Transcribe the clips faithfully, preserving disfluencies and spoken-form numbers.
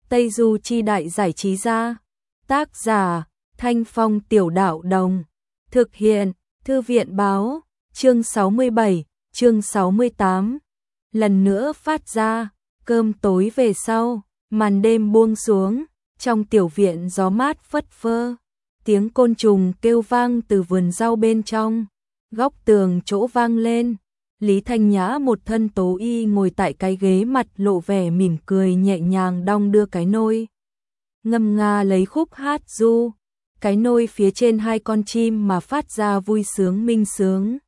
Tây Du Chi Đại Giải Trí Gia. Tác giả Thanh Phong Tiểu Đạo Đồng. Thực hiện Thư viện Báo. Chương sáu mươi bảy, chương sáu mươi tám. Lần nữa phát ra. Cơm tối về sau, màn đêm buông xuống, trong tiểu viện gió mát phất phơ, tiếng côn trùng kêu vang từ vườn rau bên trong, góc tường chỗ vang lên. Lý Thanh Nhã một thân tố y ngồi tại cái ghế, mặt lộ vẻ mỉm cười, nhẹ nhàng đong đưa cái nôi, ngâm nga lấy khúc hát du. Cái nôi phía trên hai con chim mà phát ra vui sướng minh sướng.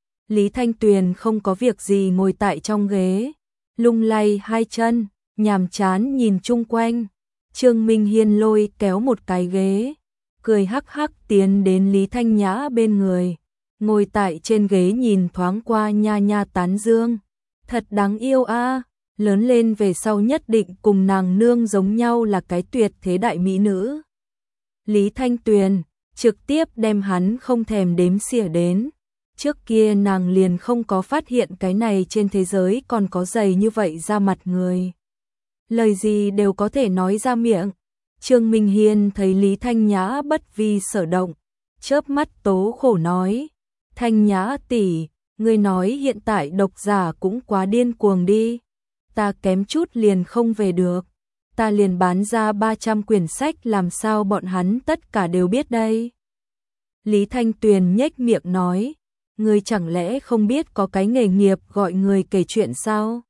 Lý Thanh Tuyền không có việc gì ngồi tại trong ghế, lung lay hai chân, nhàm chán nhìn chung quanh. Trương Minh Hiên lôi kéo một cái ghế, cười hắc hắc tiến đến Lý Thanh Nhã bên người, ngồi tại trên ghế nhìn thoáng qua, nha nha tán dương. Thật đáng yêu a, lớn lên về sau nhất định cùng nàng nương giống nhau là cái tuyệt thế đại mỹ nữ. Lý Thanh Tuyền trực tiếp đem hắn không thèm đếm xỉa đến. Trước kia nàng liền không có phát hiện cái này trên thế giới còn có dày như vậy ra mặt người. Lời gì đều có thể nói ra miệng. Trương Minh Hiên thấy Lý Thanh Nhã bất vi sở động, chớp mắt tố khổ nói: Thanh Nhã tỷ, ngươi nói hiện tại độc giả cũng quá điên cuồng đi. Ta kém chút liền không về được. Ta liền bán ra ba trăm quyển sách, làm sao bọn hắn tất cả đều biết đây? Lý Thanh Tuyền nhếch miệng nói: Ngươi chẳng lẽ không biết có cái nghề nghiệp gọi người kể chuyện sao?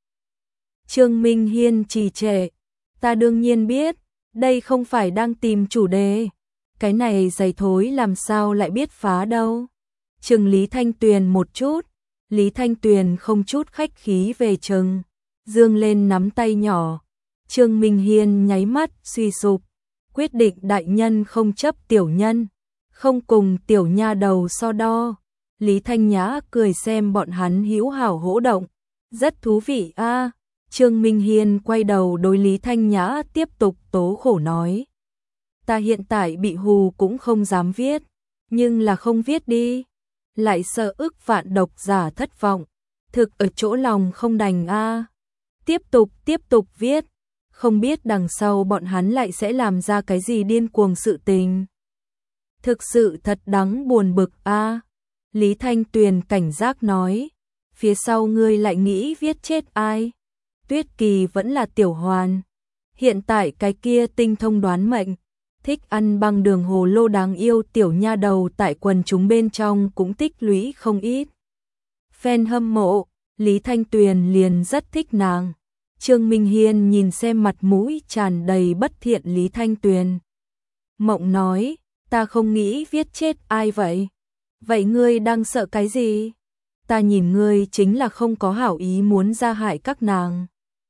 Trương Minh Hiên trì trệ: Ta đương nhiên biết, đây không phải đang tìm chủ đề. Cái này giày thối làm sao lại biết phá đâu. Chừng Lý Thanh Tuyền một chút. Lý Thanh Tuyền không chút khách khí về chừng, dương lên nắm tay nhỏ. Trương Minh Hiên nháy mắt suy sụp, quyết định đại nhân không chấp tiểu nhân, không cùng tiểu nha đầu so đo. Lý Thanh Nhã cười xem bọn hắn hữu hảo hỗ động, rất thú vị a. À. Trương Minh Hiên quay đầu đối Lý Thanh Nhã tiếp tục tố khổ nói: Ta hiện tại bị hù cũng không dám viết, nhưng là không viết đi, lại sợ ức vạn độc giả thất vọng, thực ở chỗ lòng không đành a. À. Tiếp tục tiếp tục viết, không biết đằng sau bọn hắn lại sẽ làm ra cái gì điên cuồng sự tình. Thực sự thật đáng buồn bực a. À. Lý Thanh Tuyền cảnh giác nói: Phía sau ngươi lại nghĩ viết chết ai? Tuyết Kỳ vẫn là Tiểu Hoàn. Hiện tại cái kia tinh thông đoán mệnh, thích ăn băng đường hồ lô đáng yêu tiểu nha đầu tại quần chúng bên trong cũng tích lũy không ít fan hâm mộ. Lý Thanh Tuyền liền rất thích nàng. Trương Minh Hiên nhìn xem mặt mũi tràn đầy bất thiện Lý Thanh Tuyền, mộng nói: Ta không nghĩ viết chết ai vậy. Vậy ngươi đang sợ cái gì? Ta nhìn ngươi chính là không có hảo ý muốn ra hại các nàng.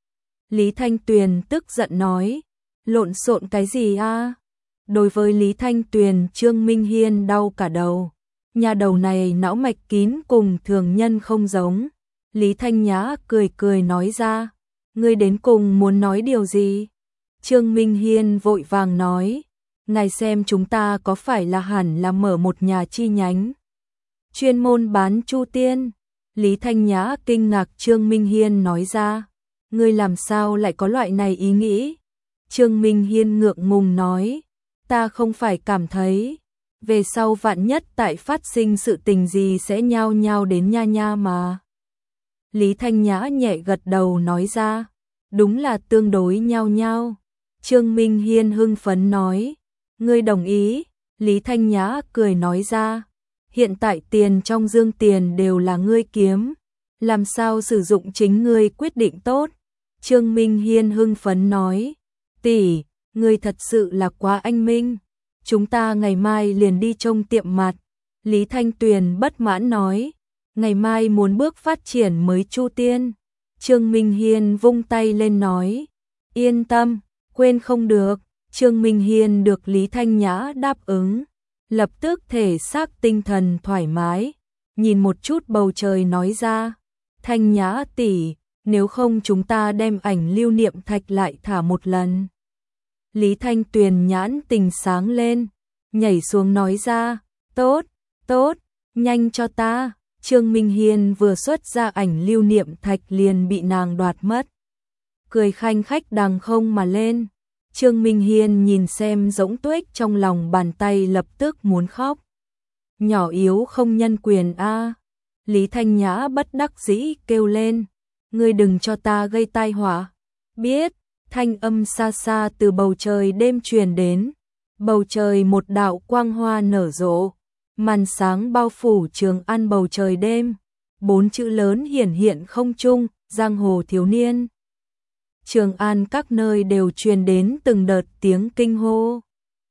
Lý Thanh Tuyền tức giận nói: Lộn xộn cái gì a? À? Đối với Lý Thanh Tuyền, Trương Minh Hiên đau cả đầu. Nhà đầu này não mạch kín cùng thường nhân không giống. Lý Thanh Nhã cười cười nói ra: Ngươi đến cùng muốn nói điều gì? Trương Minh Hiên vội vàng nói: Ngài xem chúng ta có phải là hẳn là mở một nhà chi nhánh chuyên môn bán chu tiên? Lý Thanh Nhã kinh ngạc. Trương Minh Hiên nói ra: Ngươi làm sao lại có loại này ý nghĩ? Trương Minh Hiên ngượng ngùng nói: Ta không phải cảm thấy về sau vạn nhất tại phát sinh sự tình gì sẽ nhao nhao đến nha nha mà. Lý Thanh Nhã nhẹ gật đầu nói ra: Đúng là tương đối nhao nhao. Trương Minh Hiên hưng phấn nói: Ngươi đồng ý? Lý Thanh Nhã cười nói ra: Hiện tại tiền trong dương tiền đều là ngươi kiếm, làm sao sử dụng chính ngươi quyết định tốt. Trương Minh Hiên hưng phấn nói: Tỷ, ngươi thật sự là quá anh minh. Chúng ta ngày mai liền đi trông tiệm mặt. Lý Thanh Tuyền bất mãn nói: Ngày mai muốn bước phát triển mới chu tiên. Trương Minh Hiên vung tay lên nói: Yên tâm, quên không được. Trương Minh Hiên được Lý Thanh Nhã đáp ứng, lập tức thể xác tinh thần thoải mái, nhìn một chút bầu trời nói ra: Thanh Nhã tỷ, nếu không chúng ta đem ảnh lưu niệm thạch lại thả một lần. Lý Thanh Tuyền nhãn tình sáng lên, nhảy xuống nói ra: Tốt, tốt, nhanh cho ta. Trương Minh Hiên vừa xuất ra ảnh lưu niệm thạch liền bị nàng đoạt mất. Cười khanh khách đằng không mà lên. Trương Minh Hiên nhìn xem rỗng tuếch trong lòng bàn tay lập tức muốn khóc. Nhỏ yếu không nhân quyền a. Lý Thanh Nhã bất đắc dĩ kêu lên, ngươi đừng cho ta gây tai họa. Biết, thanh âm xa xa từ bầu trời đêm truyền đến, bầu trời một đạo quang hoa nở rộ, màn sáng bao phủ Trường An bầu trời đêm, bốn chữ lớn hiển hiện không trung, giang hồ thiếu niên. Trường An các nơi đều truyền đến từng đợt tiếng kinh hô.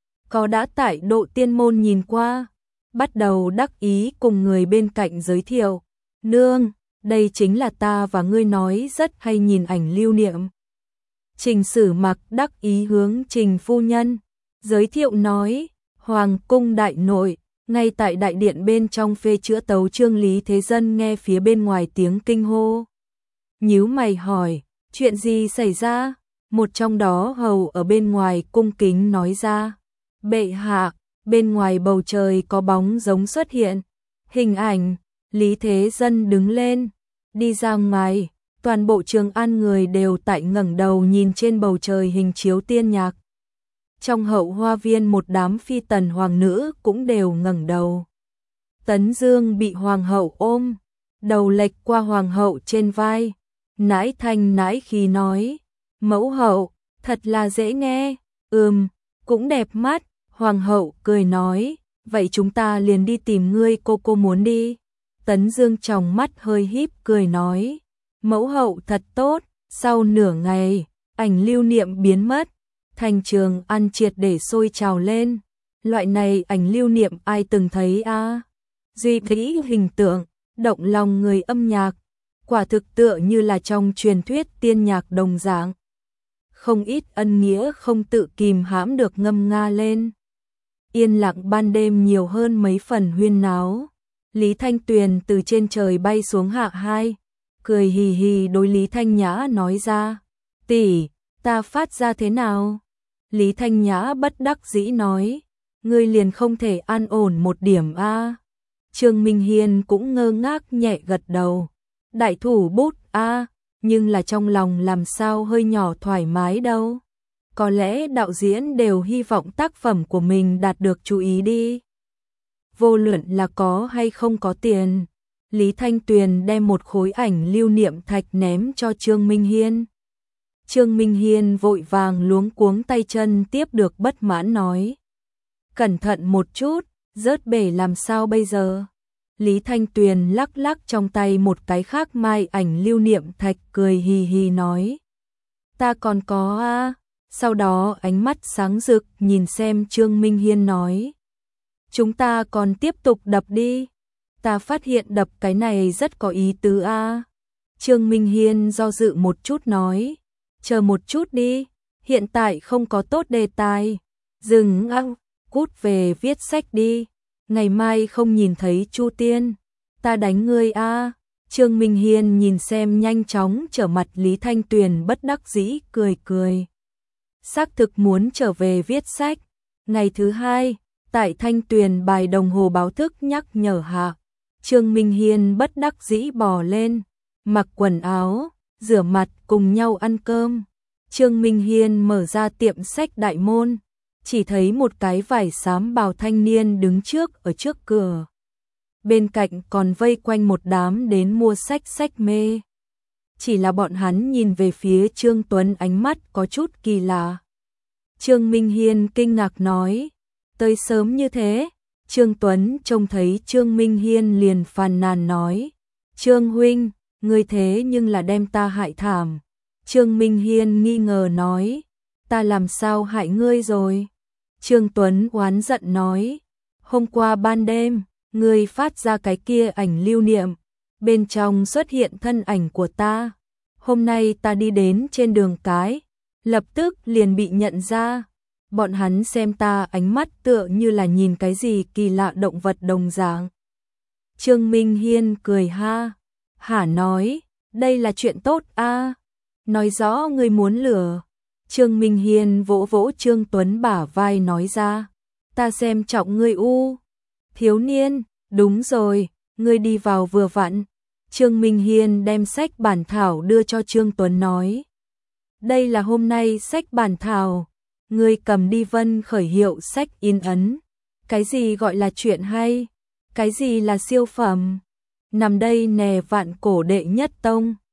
Có đã tại Độ Tiên Môn nhìn qua, bắt đầu đắc ý cùng người bên cạnh giới thiệu, nương, đây chính là ta và ngươi nói rất hay nhìn ảnh lưu niệm. Trình Sử Mặc đắc ý hướng Trình phu nhân giới thiệu nói, Hoàng cung đại nội, ngay tại đại điện bên trong phê chữa tấu chương. Lý Thế Dân nghe phía bên ngoài tiếng kinh hô, nhíu mày hỏi, chuyện gì xảy ra? Một trong đó hầu ở bên ngoài cung kính nói ra, bệ hạ, bên ngoài bầu trời có bóng giống xuất hiện. Hình ảnh, Lý Thế Dân đứng lên, đi ra ngoài, toàn bộ Trường An người đều tại ngẩng đầu nhìn trên bầu trời hình chiếu tiên nhạc. Trong hậu hoa viên một đám phi tần hoàng nữ cũng đều ngẩng đầu. Tấn Dương bị hoàng hậu ôm, đầu lệch qua hoàng hậu trên vai, nãi thanh nãi khí nói, mẫu hậu, thật là dễ nghe, ừm, cũng đẹp mắt. Hoàng hậu cười nói, vậy chúng ta liền đi tìm ngươi, cô cô muốn đi. Tấn Dương tròng mắt hơi híp cười nói, mẫu hậu thật tốt. Sau nửa ngày, ảnh lưu niệm biến mất, thành Trường An triệt để sôi trào lên. Loại này ảnh lưu niệm ai từng thấy a? À? Duy vĩ hình tượng, động lòng người âm nhạc, quả thực tựa như là trong truyền thuyết tiên nhạc đồng dạng. Không ít ân nghĩa không tự kìm hãm được ngâm nga lên. Yên lặng ban đêm nhiều hơn mấy phần huyên náo. Lý Thanh Tuyền từ trên trời bay xuống hạ hai, cười hì hì đối Lý Thanh Nhã nói ra, tỷ, ta phát ra thế nào? Lý Thanh Nhã bất đắc dĩ nói, ngươi liền không thể an ổn một điểm a? À? Trương Minh Hiên cũng ngơ ngác nhẹ gật đầu, đại thủ bút a, à, nhưng là trong lòng làm sao hơi nhỏ thoải mái đâu. Có lẽ đạo diễn đều hy vọng tác phẩm của mình đạt được chú ý đi. Vô luận là có hay không có tiền. Lý Thanh Tuyền đem một khối ảnh lưu niệm thạch ném cho Trương Minh Hiên. Trương Minh Hiên vội vàng luống cuống tay chân tiếp được, bất mãn nói, cẩn thận một chút, rớt bể làm sao bây giờ? Lý Thanh Tuyền lắc lắc trong tay một cái khác mai ảnh lưu niệm thạch, cười hì hì nói, ta còn có a. À? Sau đó ánh mắt sáng rực nhìn xem Trương Minh Hiên nói, chúng ta còn tiếp tục đập đi. Ta phát hiện đập cái này rất có ý tứ a. À? Trương Minh Hiên do dự một chút nói, chờ một chút đi, hiện tại không có tốt đề tài. Dừng ăng, cút về viết sách đi, ngày mai không nhìn thấy Chu Tiên, ta đánh ngươi a. À? Trương Minh Hiên nhìn xem nhanh chóng trở mặt Lý Thanh Tuyền bất đắc dĩ cười cười. Xác thực muốn trở về viết sách. Ngày thứ hai, tại Thanh Tuyền bài đồng hồ báo thức nhắc nhở hạ, Trương Minh Hiên bất đắc dĩ bò lên, mặc quần áo, rửa mặt cùng nhau ăn cơm. Trương Minh Hiên mở ra tiệm sách đại môn, chỉ thấy một cái vải xám bào thanh niên đứng trước ở trước cửa. Bên cạnh còn vây quanh một đám đến mua sách sách mê. Chỉ là bọn hắn nhìn về phía Trương Tuấn ánh mắt có chút kỳ lạ. Trương Minh Hiên kinh ngạc nói, tới sớm như thế. Trương Tuấn trông thấy Trương Minh Hiên liền phàn nàn nói, Trương huynh, ngươi thế nhưng là đem ta hại thảm. Trương Minh Hiên nghi ngờ nói, ta làm sao hại ngươi rồi? Trương Tuấn oán giận nói, hôm qua ban đêm, ngươi phát ra cái kia ảnh lưu niệm, bên trong xuất hiện thân ảnh của ta. Hôm nay ta đi đến trên đường cái, lập tức liền bị nhận ra. Bọn hắn xem ta ánh mắt tựa như là nhìn cái gì kỳ lạ động vật đồng dạng. Trương Minh Hiên cười ha, hả nói, đây là chuyện tốt a, à? Nói rõ ngươi muốn lừa. Trương Minh Hiên vỗ vỗ Trương Tuấn bả vai nói ra, ta xem trọng ngươi u. Thiếu niên, đúng rồi, ngươi đi vào vừa vặn. Trương Minh Hiên đem sách bản thảo đưa cho Trương Tuấn nói, đây là hôm nay sách bản thảo, Ngươi cầm đi Vân Khởi hiệu sách in ấn. Cái gì gọi là chuyện hay? Cái gì là siêu phẩm? Nằm đây nè vạn cổ đệ nhất tông.